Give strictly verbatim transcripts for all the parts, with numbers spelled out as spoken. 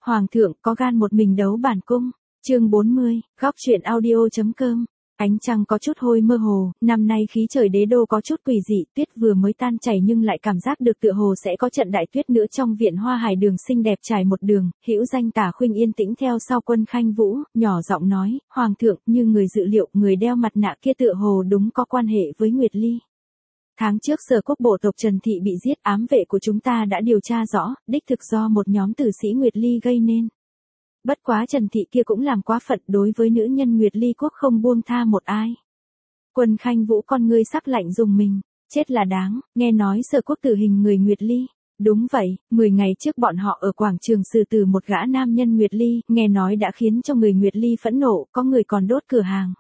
Hoàng thượng có gan một mình đấu bản cung. Chương bốn mươi, góc truyện audio.com. Ánh trăng có chút hôi mơ hồ, năm nay khí trời đế đô có chút quỷ dị, tuyết vừa mới tan chảy nhưng lại cảm giác được tựa hồ sẽ có trận đại tuyết nữa trong viện Hoa Hải Đường xinh đẹp trải một đường. Hữu Danh Tả Khuynh yên tĩnh theo sau Quân Khanh Vũ, nhỏ giọng nói, Hoàng thượng, như người dự liệu, người đeo mặt nạ kia tựa hồ đúng có quan hệ với Nguyệt Ly. Tháng trước Sở Quốc bộ tộc Trần Thị bị giết, ám vệ của chúng ta đã điều tra rõ, đích thực do một nhóm tử sĩ Nguyệt Ly gây nên. Bất quá Trần Thị kia cũng làm quá phận, đối với nữ nhân Nguyệt Ly quốc không buông tha một ai. Quân Khanh Vũ con ngươi sắc lạnh dùng mình, chết là đáng, nghe nói Sở Quốc tử hình người Nguyệt Ly. Đúng vậy, mười ngày trước bọn họ ở quảng trường xử tử một gã nam nhân Nguyệt Ly, nghe nói đã khiến cho người Nguyệt Ly phẫn nộ, có người còn đốt cửa hàng.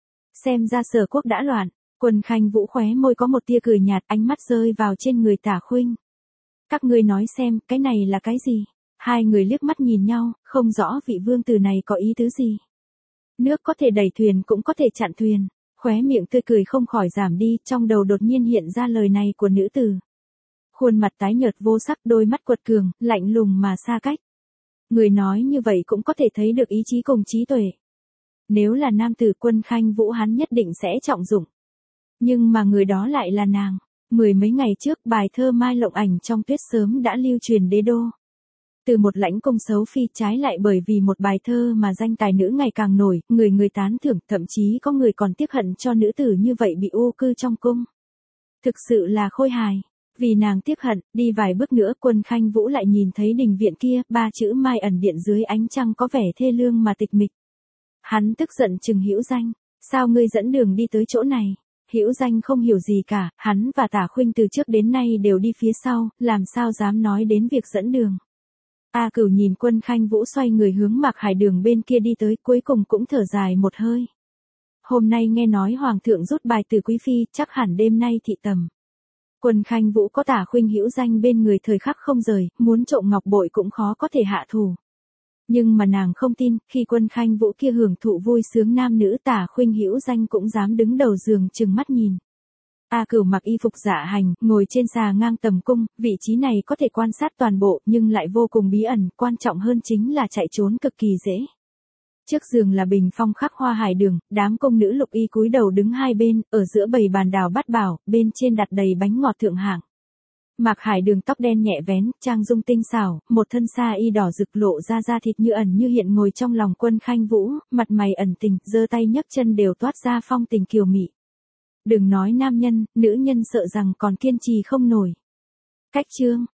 Xem ra Sở Quốc đã loạn. Quân Khanh Vũ khóe môi có một tia cười nhạt, ánh mắt rơi vào trên người Tả Khuynh. Các ngươi nói xem, cái này là cái gì? Hai người liếc mắt nhìn nhau, không rõ vị vương tử này có ý tứ gì. Nước có thể đẩy thuyền cũng có thể chặn thuyền. Khóe miệng tươi cười không khỏi giảm đi, trong đầu đột nhiên hiện ra lời này của nữ tử. Khuôn mặt tái nhợt vô sắc, đôi mắt quật cường, lạnh lùng mà xa cách. Người nói như vậy cũng có thể thấy được ý chí cùng trí tuệ. Nếu là nam tử Quân Khanh Vũ hắn nhất định sẽ trọng dụng. Nhưng mà người đó lại là nàng. Mười mấy ngày trước bài thơ Mai Lộng Ảnh trong tuyết sớm đã lưu truyền đế đô. Từ một lãnh cung xấu phi trái lại bởi vì một bài thơ mà danh tài nữ ngày càng nổi, người người tán thưởng, thậm chí có người còn tiếc hận cho nữ tử như vậy bị ô cư trong cung. Thực sự là khôi hài. Vì nàng tiếc hận, đi vài bước nữa Quân Khanh Vũ lại nhìn thấy đình viện kia, ba chữ Mai ẩn điện dưới ánh trăng có vẻ thê lương mà tịch mịch. Hắn tức giận trừng Hữu Danh, sao ngươi dẫn đường đi tới chỗ này? Hữu Danh không hiểu gì cả, hắn và Tả Khuynh từ trước đến nay đều đi phía sau, làm sao dám nói đến việc dẫn đường. A Cửu nhìn Quân Khanh Vũ xoay người hướng Mạc Hải Đường bên kia đi tới, cuối cùng cũng thở dài một hơi. Hôm nay nghe nói Hoàng thượng rút bài từ Quý Phi, chắc hẳn đêm nay thị tầm. Quân Khanh Vũ có Tả Khuynh Hữu Danh bên người thời khắc không rời, muốn trộm ngọc bội cũng khó có thể hạ thủ. Nhưng mà nàng không tin, khi Quân Khanh Vũ kia hưởng thụ vui sướng nam nữ Tả Khuynh Hữu Danh cũng dám đứng đầu giường chừng mắt nhìn. A Cửu mặc y phục dạ hành, ngồi trên xà ngang tầm cung, vị trí này có thể quan sát toàn bộ nhưng lại vô cùng bí ẩn, quan trọng hơn chính là chạy trốn cực kỳ dễ. Trước giường là bình phong khắc Hoa Hải Đường, đám công nữ lục y cúi đầu đứng hai bên, ở giữa bầy bàn đào bát bảo, bên trên đặt đầy bánh ngọt thượng hạng. Mạc Hải Đường tóc đen nhẹ vén, trang dung tinh xảo, một thân sa y đỏ rực lộ ra da thịt như ẩn như hiện ngồi trong lòng Quân Khanh Vũ, mặt mày ẩn tình, giơ tay nhấc chân đều toát ra phong tình kiều mị. Đừng nói nam nhân, nữ nhân sợ rằng còn kiên trì không nổi. Cách chương,